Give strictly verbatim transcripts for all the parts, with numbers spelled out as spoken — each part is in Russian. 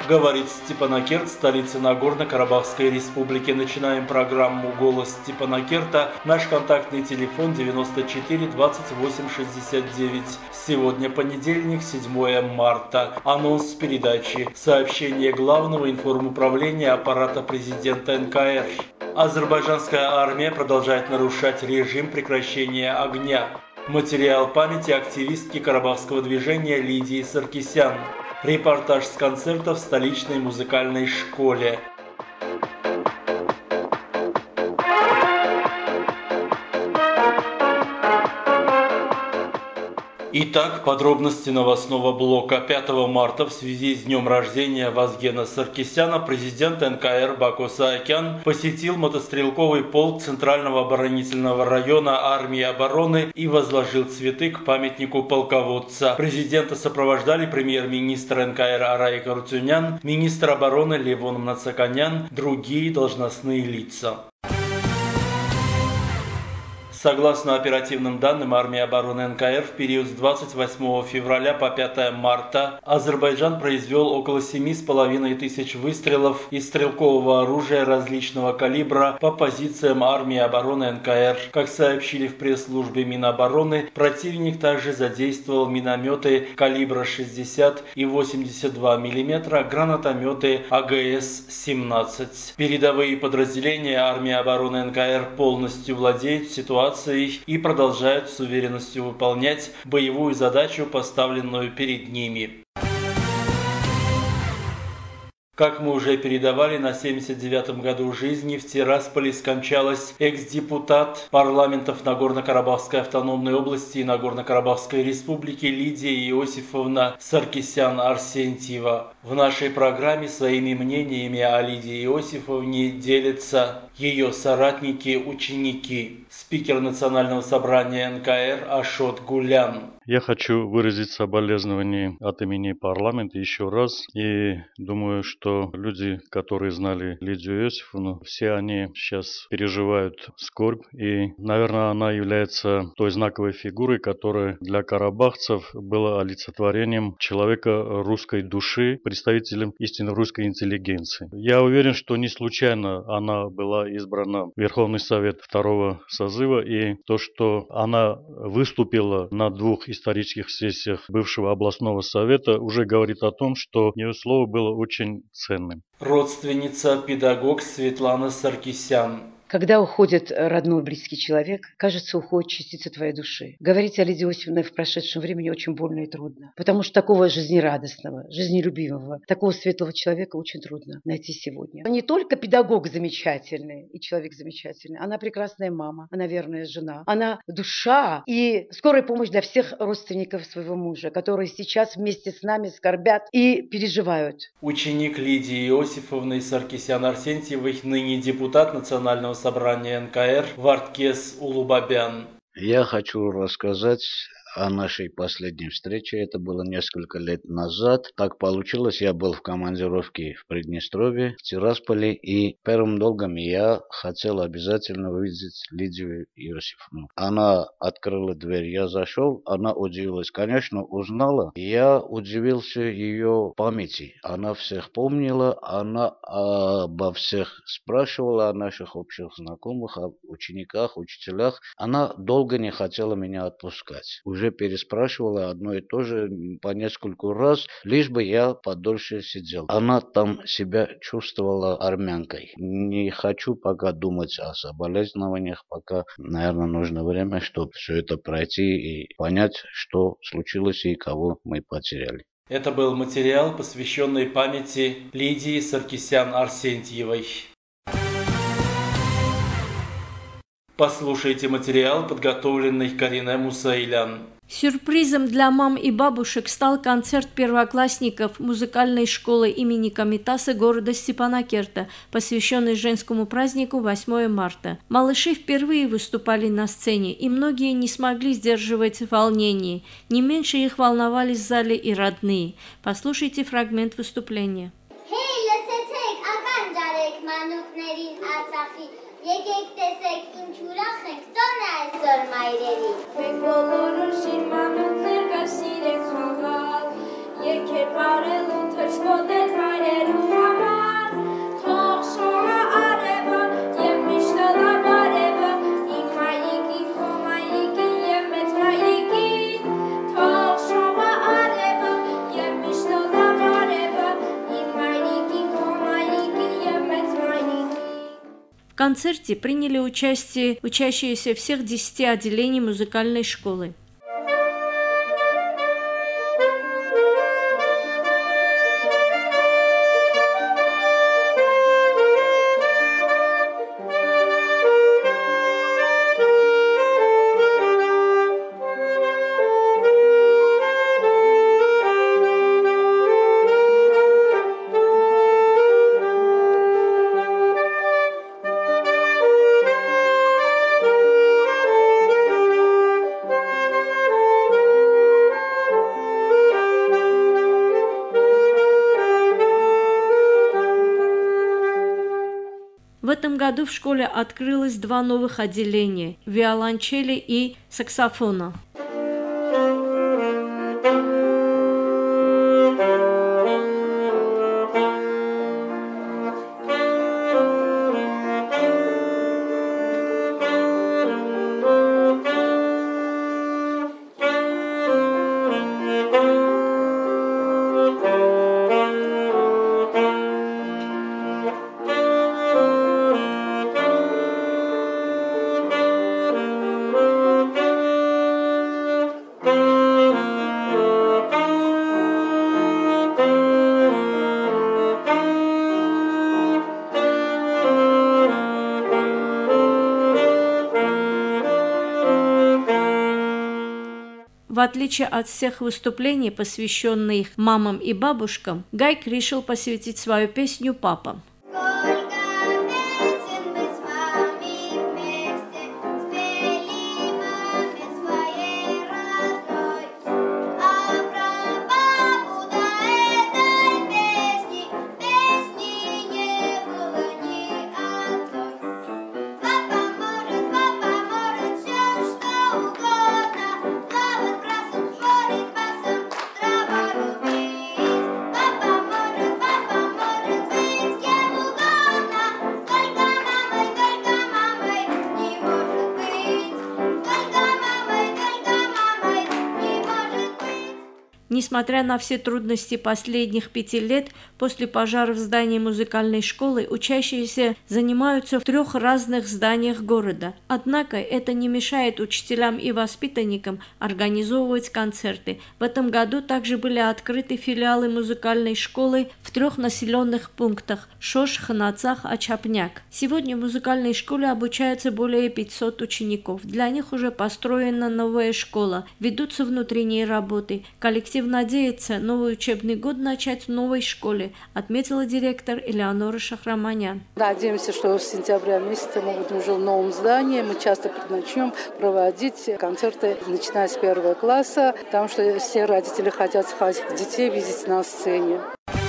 Говорит Степанакерт, столица Нагорно-Карабахской республики. Начинаем программу «Голос Степанакерта». Наш контактный телефон девяносто четыре двадцать восемь шестьдесят девять. Сегодня понедельник, седьмое марта. Анонс передачи. Сообщение Главного информуправления аппарата президента эн ка эр. Азербайджанская армия продолжает нарушать режим прекращения огня. Материал памяти активистки карабахского движения Лидии Саркисян. Репортаж с концерта в столичной музыкальной школе. Итак, подробности новостного блока. пятого марта в связи с днем рождения Вазгена Саркисяна президент эн ка эр Баку Саакян посетил мотострелковый полк Центрального оборонительного района армии обороны и возложил цветы к памятнику полководца. Президента сопровождали премьер-министр эн ка эр Арай Карутюнян, министр обороны Левон Мнацаканян, другие должностные лица. Согласно оперативным данным армии обороны эн ка эр, в период с двадцать восьмого февраля по пятое марта Азербайджан произвел около семи с половиной тысяч выстрелов из стрелкового оружия различного калибра по позициям армии обороны эн ка эр. Как сообщили в пресс-службе Минобороны, противник также задействовал минометы калибра шестьдесят и восемьдесят два миллиметра, гранатометы а гэ эс семнадцать. Передовые подразделения армии обороны эн ка эр полностью владеют ситуацией и продолжают с уверенностью выполнять боевую задачу, поставленную перед ними. Как мы уже передавали, на семьдесят девятом году жизни в Тирасполе скончалась экс-депутат парламентов Нагорно-Карабахской автономной области и Нагорно-Карабахской республики Лидия Иосифовна Саркисян-Арсентьева. В нашей программе своими мнениями о Лидии Иосифовне делятся ее соратники-ученики. Спикер Национального собрания эн ка эр Ашот Гулян. Я хочу выразить соболезнования от имени парламента еще раз. И думаю, что люди, которые знали Лидию Иосифовну, все они сейчас переживают скорбь. И, наверное, она является той знаковой фигурой, которая для карабахцев была олицетворением человека русской души, представителем истинно русской интеллигенции. Я уверен, что не случайно она была избрана в Верховный Совет второго созыва. И то, что она выступила на двух исторических сессиях бывшего областного совета, уже говорит о том, что ее слово было очень ценным. Родственница, педагог Светлана Саркисян. Когда уходит родной близкий человек, кажется, уходит частица твоей души. Говорить о Лидии Иосифовне в прошедшем времени очень больно и трудно. Потому что такого жизнерадостного, жизнелюбивого, такого светлого человека очень трудно найти сегодня. Не только педагог замечательный и человек замечательный, она прекрасная мама, она верная жена, она душа и скорая помощь для всех родственников своего мужа, которые сейчас вместе с нами скорбят и переживают. Ученик Лидии Иосифовны Саркисян-Арсентьевой, ныне депутат Национального собрания эн ка эр Варткес Улубабян. Я хочу рассказать о нашей последней встрече. Это было несколько лет назад. Так получилось, я был в командировке в Приднестровье, в Тирасполе, и первым долгом я хотел обязательно увидеть Лидию Иосифовну. Она открыла дверь, я зашел, она удивилась, конечно, узнала. Я удивился ее памяти. Она всех помнила, она обо всех спрашивала, о наших общих знакомых, о учениках, учителях. Она долго не хотела меня отпускать. Уже переспрашивала одно и то же по нескольку раз, лишь бы я подольше сидел. Она там себя чувствовала армянкой. Не хочу пока думать о соболезнованиях, пока, наверное, нужно время, чтобы все это пройти и понять, что случилось и кого мы потеряли. Это был материал, посвященный памяти Лидии Саркисян-Арсентьевой. Послушайте материал, подготовленный Кариной Мусаилян. Сюрпризом для мам и бабушек стал концерт первоклассников музыкальной школы имени Комитаса города Степанакерта, посвященный женскому празднику восьмое марта. Малыши впервые выступали на сцене, и многие не смогли сдерживать волнение. Не меньше их волновали в зале и родные. Послушайте фрагмент выступления. Եկեք տեսեք ինչ ուրախ ենք, տոնը այսօր մայրերի։ Մենք բոլորը շիրմանուտներ կասիրենք խաղալ, երկեր բարելուն թրջվոտ էլ մայրեր концерте приняли участие учащиеся всех десяти отделений музыкальной школы. В этом году в школе открылось два новых отделения – виолончели и саксофона. В отличие от всех выступлений, посвященных мамам и бабушкам, Гайк решил посвятить свою песню папам. Несмотря на все трудности последних пяти лет, после пожара в здании музыкальной школы учащиеся занимаются в трех разных зданиях города. Однако это не мешает учителям и воспитанникам организовывать концерты. В этом году также были открыты филиалы музыкальной школы в трех населенных пунктах – Шош, Ханацах, Ачапняк. Сегодня в музыкальной школе обучаются более пятисот учеников. Для них уже построена новая школа, ведутся внутренние работы. Коллектив надеется новый учебный год начать в новой школе, отметила директор Элеонора Шахраманян. Надеемся, что с сентября месяца мы будем уже в новом здании. Мы часто начнем проводить концерты, начиная с первого класса, потому что все родители хотят своих детей видеть на сцене.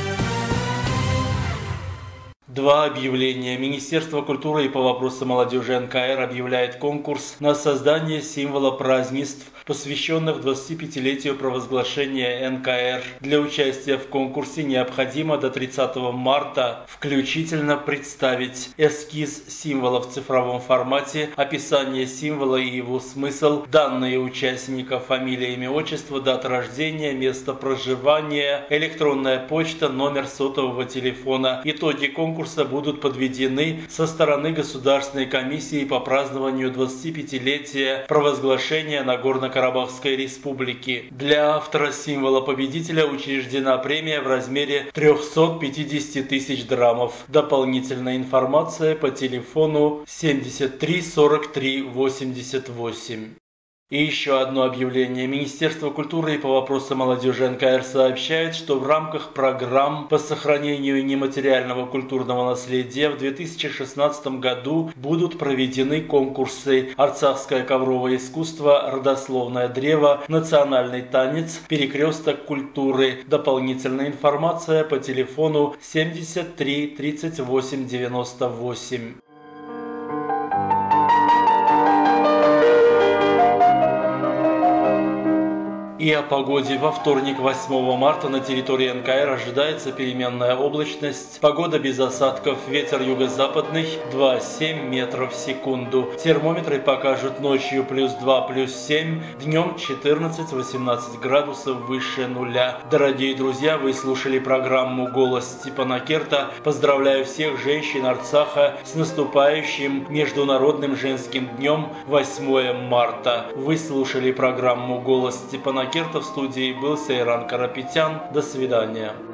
Два объявления. Министерство культуры и по вопросам молодежи эн ка эр объявляет конкурс на создание символа празднеств, посвященных двадцатипятилетию провозглашения эн ка эр. Для участия в конкурсе необходимо до тридцатого марта включительно представить эскиз символа в цифровом формате, описание символа и его смысл, данные участника, фамилия, имя, отчество, дата рождения, место проживания, электронная почта, номер сотового телефона. Итоги конкурса будут подведены со стороны Государственной комиссии по празднованию двадцатипятилетия провозглашения Нагорно-Карабахской республики. Для автора символа победителя учреждена премия в размере трехсот пятидесяти тысяч драмов. Дополнительная информация по телефону семьдесят три сорок три восемьдесят восемь. И еще одно объявление. Министерство культуры и по вопросам молодежи эн ка эр сообщает, что в рамках программ по сохранению нематериального культурного наследия в две тысячи шестнадцатом году будут проведены конкурсы «Арцахское ковровое искусство», «Родословное древо», «Национальный танец», «Перекресток культуры». Дополнительная информация по телефону семьдесят три тридцать восемь девяносто восемь. И о погоде. Во вторник, восьмого марта, на территории эн ка эр ожидается переменная облачность. Погода без осадков. Ветер юго-западный два целых семь десятых метров в секунду. Термометры покажут ночью плюс два, плюс семь, днем четырнадцать-восемнадцать градусов выше нуля. Дорогие друзья, вы слушали программу «Голос Степана Керта». Поздравляю всех женщин Арцаха с наступающим Международным женским днем восьмое марта. Вы слушали программу «Голос Степана Керта». В студии был Сейран Карапетян. До свидания.